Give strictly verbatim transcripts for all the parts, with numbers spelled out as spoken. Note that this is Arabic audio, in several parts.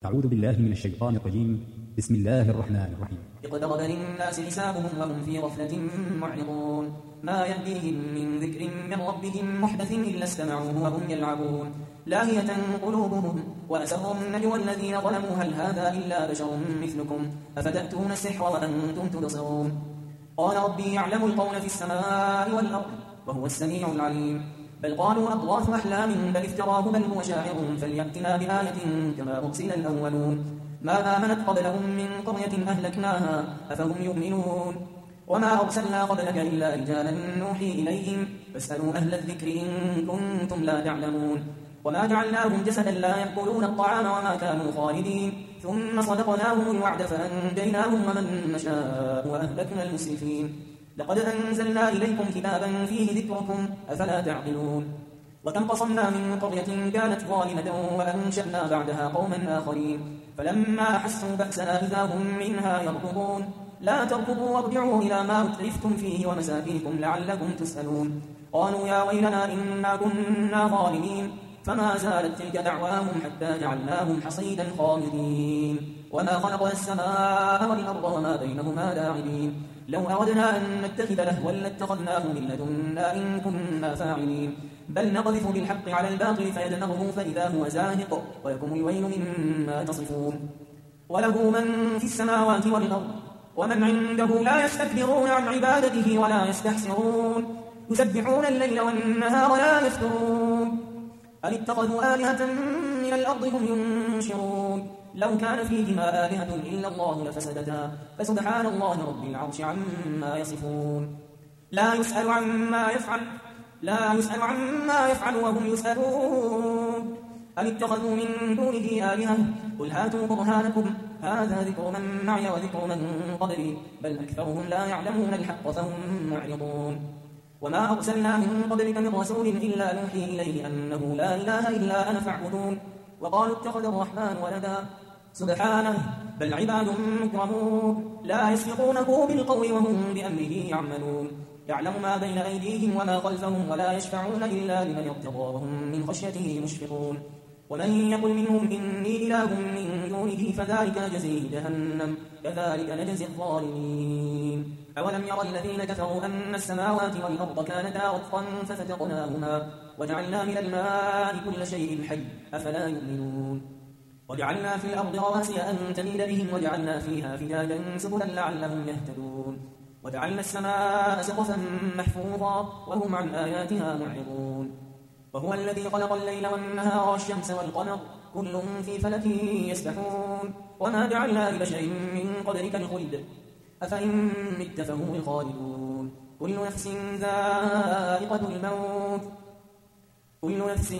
أعوذ بالله من الشيطان الرجيم. بسم الله الرحمن الرحيم. اقترب للناس حسابهم وهم في غفلة معرضون ما يأتيهم من ذكر من ربهم محدث إلا استمعوه وهم يلعبون لاهية قلوبهم وأسروا النجوى الذين ظلموا هل هذا إلا بشر مثلكم أفتأتون السحر وأنتم تبصرون قال ربي يعلم القول في السماء والأرض وهو السميع العليم بل قالوا أضغاث أحلام بل افتراه بل هو شاعر فليأتنا بآية كما أرسل الأولون ما آمنت قبلهم من قرية أهلكناها أفهم يؤمنون وما أرسلنا قبلك إلا رجالا نوحي إليهم فاسألوا أهل الذكر إن كنتم لا تعلمون وما جعلناهم جسدا لا يأكلون الطعام وما كانوا خالدين ثم صدقناهم الوعد فأنجيناهم ومن نشاء وأهلكنا المسرفين لقد أنزلنا إليكم كتابا فيه ذكركم أفلا تعقلون وكم قصمنا من قرية كانت ظالمة وأنشأنا بعدها قوما آخرين فلما أحسوا بأسنا إذا هم منها يركضون لا تركضوا وارجعوا إلى ما أترفتم فيه ومساكنكم لعلكم تسألون قالوا يا ويلنا إنا كنا ظالمين فما زالت تلك دعواهم حتى جعلناهم حصيدا خامدين وما خلقنا السماء والأرض وما بينهما لاعبين لو أردنا أن نتخذ لهوا لاتخذناه من لدنا إن كنا فاعلين بل نقذف بالحق على الباطل فيدمغه فإذا هو زاهق ولكم الويل مما تصفون وله من في السماوات والأرض ومن عنده لا يستكبرون عن عبادته ولا يستحسرون يسبحون الليل والنهار لا يفترون أم اتخذوا آلهة من الأرض هم ينشرون لو كان فيهما آلهة إلا الله لفسدتا فسبحان الله رب العرش عما يصفون لا يسأل عما يفعل لا يسأل عما يفعل وهم يسألون أم اتخذوا من دونه آلهة قل هاتوا برهانكم هذا ذكر من معي وذكر من قبلي بل أكثرهم لا يعلمون الحق فهم معرضون وما أرسلنا من قبلك من رسول إلا نوحي إليه أنه لا إله إلا أنا فاعبدون وقالوا اتخذ الرحمن ولدا سبحانه بل عباد مكرمون لا يسبقونه بالقول وهم بأمره يعملون يعلم ما بين أيديهم وما خلفهم ولا يشفعون إلا لمن ارتضى وهم من خشيته مشفقون ومن يقل منهم إني إله من دونه فذلك نجزيه جهنم كذلك نجزي الظالمين أولم يرى الذين كفروا أن السماوات والأرض كانتا رتقا ففتقناهما وجعلنا من الماء كل شيء حي أفلا يؤمنون وجعلنا في الأرض رواسي أن تميد بهم وجعلنا فيها فجاجا سبلا لعلهم يهتدون وجعلنا السماء سقفا محفوظا وهم عن آياتها معرضون وهو الذي خلق الليل والنهار والشمس والقمر كل في فلك يسبحون وما جعلنا لبشر من قبلك الخلد أفإن مت فهم الخالدون كل نفس ذائقة الموت كل نفس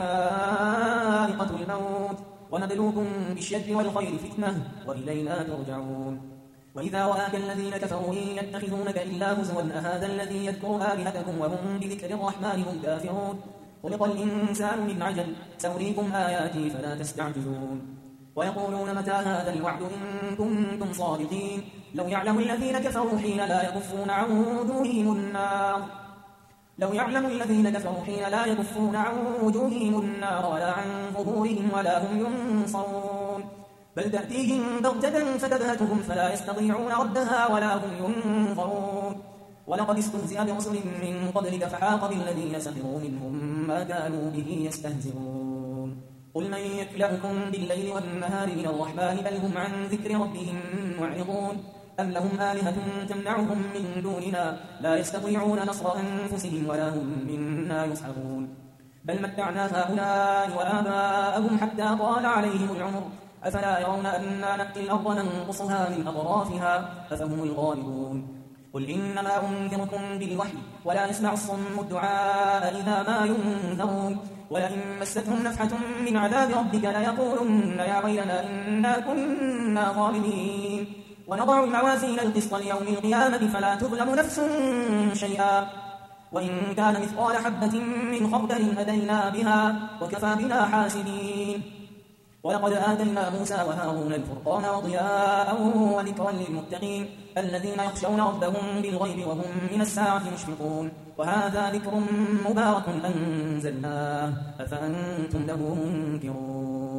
ذائقة الموت ونبلوكم بالشر والخير فتنة وإلينا ترجعون وإذا رآك الذين كفروا إن يتخذونك إلا هزوا أهذا الذي يذكر آلهتكم وهم بذكر الرحمن هم كافرون خلق الإنسان من عجل سأريكم آياتي فلا تستعجلون ويقولون متى هذا الوعد إن كنتم صادقين لو يعلم الذين كفروا حين لا يكفون عن وجوههم النار لو يعلم الذين كفروا حين لا يكفون عن وجوههم النار ولا عن ظهورهم ولا هم ينصرون بل تأتيهم بغتة فتبهتهم فلا يستطيعون ردها ولا هم ينظرون ولقد استهزئ برسل من قبلك فحاق بالذين سخروا منهم ما كانوا به يستهزئون قل من يكلأكم بالليل والنهار من الرحمن بل هم عن ذكر ربهم معرضون أم لهم آلهة تمنعهم من دوننا لا يستطيعون نصر أنفسهم ولا هم منا يصحبون بل متعنا هؤلاء وآباءهم حتى طال عليهم العمر أفلا يرون أنا نأتي الأرض ننقصها من أطرافها أفهم الغالبون قل إنما أنذركم بالوحي ولا يسمع الصم الدعاء إذا ما ينذرون ولئن مستهم نفحة من عذاب ربك ليقولن يا ويلنا إنا كنا ظالمين ونضع الموازين القسط ليوم القيامة فلا تظلم نفس شيئا وإن كان مثقال حبة من خردل أتينا بها وكفى بنا حاسبين ولقد آتينا موسى وهارون الفرقان وضياء وذكرا للمتقين الذين يخشون ربهم بالغيب وهم من الساعة مشفقون وهذا ذكر مبارك أنزلناه أفأنتم له منكرون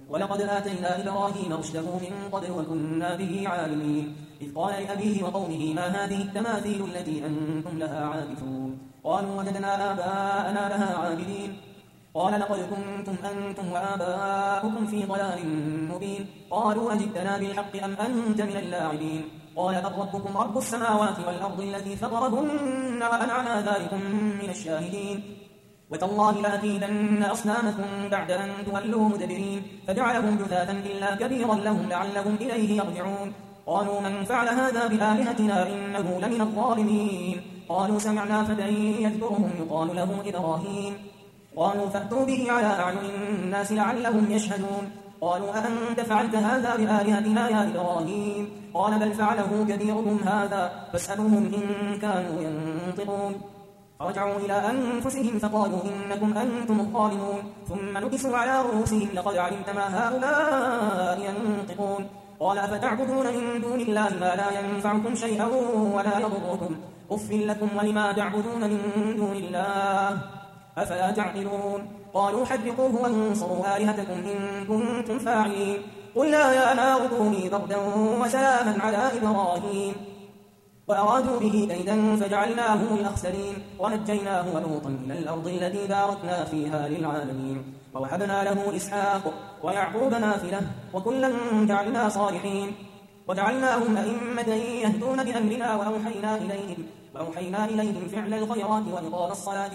ولقد آتينا إبراهيم رشده من قبل وكنا به عالمين إذ قال لأبيه وقومه ما هذه التماثيل التي أنتم لها عاكفون قالوا وجدنا آباءنا لها عابدين قال لقد كنتم أنتم وآباؤكم في ضلال مبين قالوا أجئتنا بالحق أم أنت من اللاعبين قال بل ربكم رب السماوات والأرض الذي فطرهن وأنا على ذلك من الشاهدين وتالله لأكيدن أصنامكم بعد أن تولوا مدبرين فجعلهم جثاثا إلا كبيرا لهم لعلهم إليه يرجعون قالوا من فعل هذا بآلهتنا إنه لمن الظالمين قالوا سمعنا فتى يذكرهم يقال له إبراهيم قالوا فأتوا به على أعين الناس لعلهم يشهدون قالوا أأنت فعلت هذا بآلهتنا يا إبراهيم قال بل فعله كبيرهم هذا فاسألوهم إن كانوا ينطقون فرجعوا إلى أنفسهم فقالوا إنكم أنتم الظالمون ثم نكسوا على رؤوسهم لقد علمت ما هؤلاء ينطقون قال أفتعبدون من دون الله ما لا ينفعكم شيئا ولا يضركم أف لكم ولما تعبدون من دون الله أفلا تعقلون قالوا حرقوه وانصروا آلهتكم إن كنتم فاعلين قلنا يا نار كوني بردا وسلاما على إبراهيم وأرادوا به كيدا فجعلناهم الأخسرين ونجيناه ولوطا إلى الأرض التي باركنا فيها للعالمين ووهبنا له إسحاق ويعقوب نافلة وكلا جعلنا صالحين وجعلناهم أئمة يهدون بأمرنا وأوحينا إليهم وأوحينا إليهم فعل الخيرات وإقام الصلاة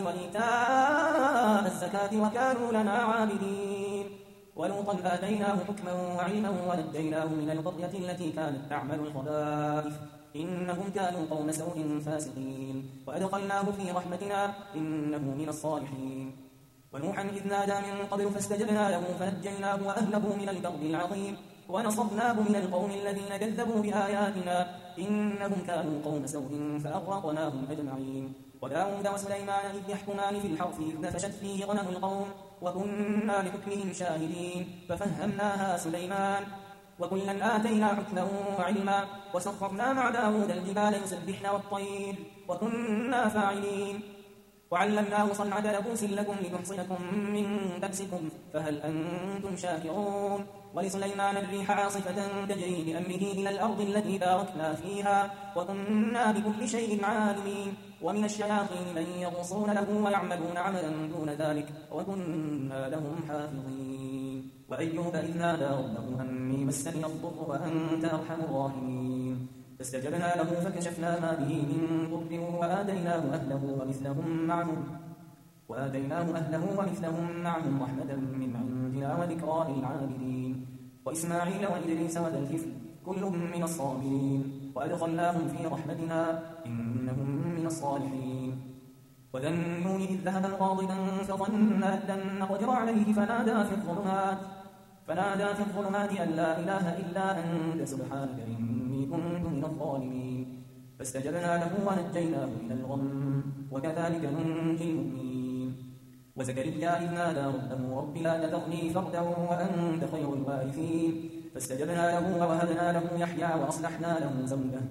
وإيتاء الزكاة وكانوا لنا عابدين ولوطا آتيناه حكما وعلما ونجيناه من القرية التي كانت تعمل الخبائث إنهم كانوا قوم سوء فاسقين وأدخلناه في رحمتنا إنه من الصالحين ونوحا إذ نادى من قبل فاستجبنا له فنجيناه وأهله من الكرب العظيم ونصرناه من القوم الذين كذبوا بآياتنا إنهم كانوا قوم سوء فأغرقناهم أجمعين وداود وسليمان إذ يحكمان في الحرث إذ نفشت فيه غنم القوم وكنا لحكمهم شاهدين ففهمناها سليمان وكلا آتينا حكما وعلما وسخرنا مع داود الجبال يسبحن والطير وكنا فاعلين وعلمناه صنعة لبوس لكم لتحصنكم من بأسكم فهل أنتم شاكرون ولسليمان الريح عاصفة تجري بأمره إلى الأرض التي باركنا فيها وكنا بكل شيء عالمين ومن الشياطين من يغوصون له ويعملون عملا دون ذلك وكنا لهم حافظين وأيوب إذ نادى ربه أني مسني الضر وأنت أرحم الراحمين فاستجبنا له فكشفنا ما به من ضر وآتيناه أهله ومثلهم معهم وآتيناه أهله ومثلهم معهم رحمة من عندنا وذكرى للعابدين وإسماعيل وإدريس وذا الكفل كل من الصابرين وأدخلناهم في رحمتنا إنهم من الصالحين وذا النون إذ ذهب غاضبا فظن أن لن نقدر عليه فنادى في الظلمات فنادى في الظلمات أن لا إله إلا أنت سبحانك إني كنت من الظالمين فاستجبنا له ونجيناه من الغم وكذلك ننجي المؤمنين وزكريا إذ نادى ربه رب لا تذرني فردا وأنت خير الوارثين فاستجبنا له ووهبنا له يحيى وأصلحنا له زوجه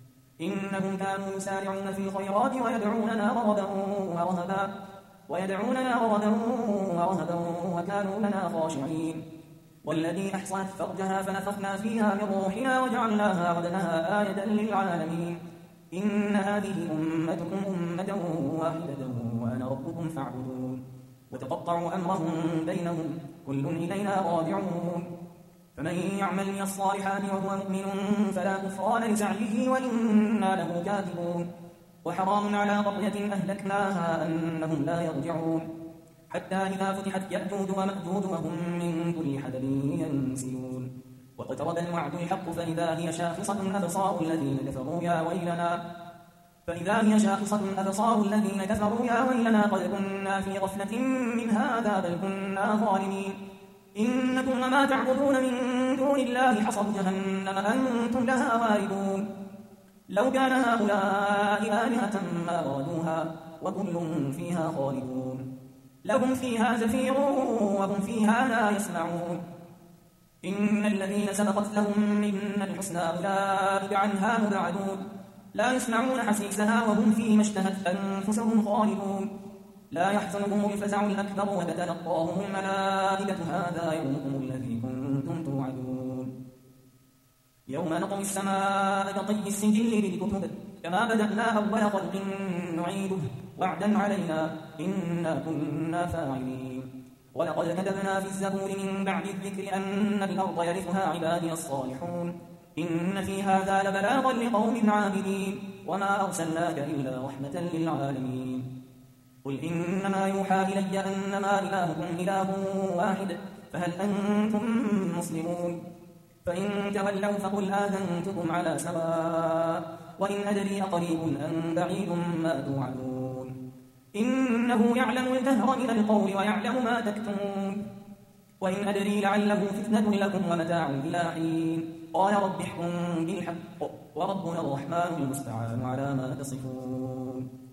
إنهم كانوا يسارعون في الخيرات ويدعوننا رغبا ورهبا ويدعوننا رغبا ورهبا وكانوا لنا خاشعين والذي أحصنت فرجها فنفخنا فيها من روحنا وجعلناها وابنها آية للعالمين إن هذه أمتكم أمة واحدة وأنا ربكم فاعبدون وتقطعوا أمرهم بينهم كل إلينا راجعون فمن يعمل من الصالحات وهو مؤمن فلا كفران لسعيه وإنا له كاتبون وحرام على قرية أهلكناها أنهم لا يرجعون حتى إذا فتحت يأجوج ومأجوج وهم من كل حدب ينسلون واقترب الوعد الحق فإذا هي شاخصة أبصار الذين كفروا يا ويلنا فإذا هي شاخصة أبصار الذين كفروا يا ويلنا قد كنا في غفلة من هذا بل كنا ظالمين إنكم وما تعبدون من دون الله حصب جهنم أنتم لها واردون لو كان هؤلاء آلهة ما وردوها وكل فيها خالدون لهم فيها زفير وهم فيها لا يسمعون إن الذين سبقت لهم منا الحسنى أولئك عنها مبعدون لا يسمعون حسيسها وهم فيما اشتهت أنفسهم خالدون لا يحزنهم الفزع الأكبر وتتلقاهم الملائكة هذا يومكم الذي كنتم توعدون يوم نطوي السماء كطي السجل للكتب كما بدأنا أول خلق نعيده وعدا علينا إنا كنا فاعلين ولقد كتبنا في الزبور من بعد الذكر أن الأرض يرثها عبادي الصالحون إن في هذا لبلاغا لقوم عابدين وما أرسلناك إلا رحمة للعالمين قل إنما يوحى إلي أنما إلهكم إله واحد فهل أنتم مسلمون فإن تولوا فقل آذنتكم على سواء وإن أدري أقريب أم بعيد ما توعدون إنه يعلم الجهر من القول ويعلم ما تكتمون وإن أدري لعله فتنة لكم ومتاع إلى حين قال رب احكم بالحق وربنا الرحمن المستعان على ما تصفون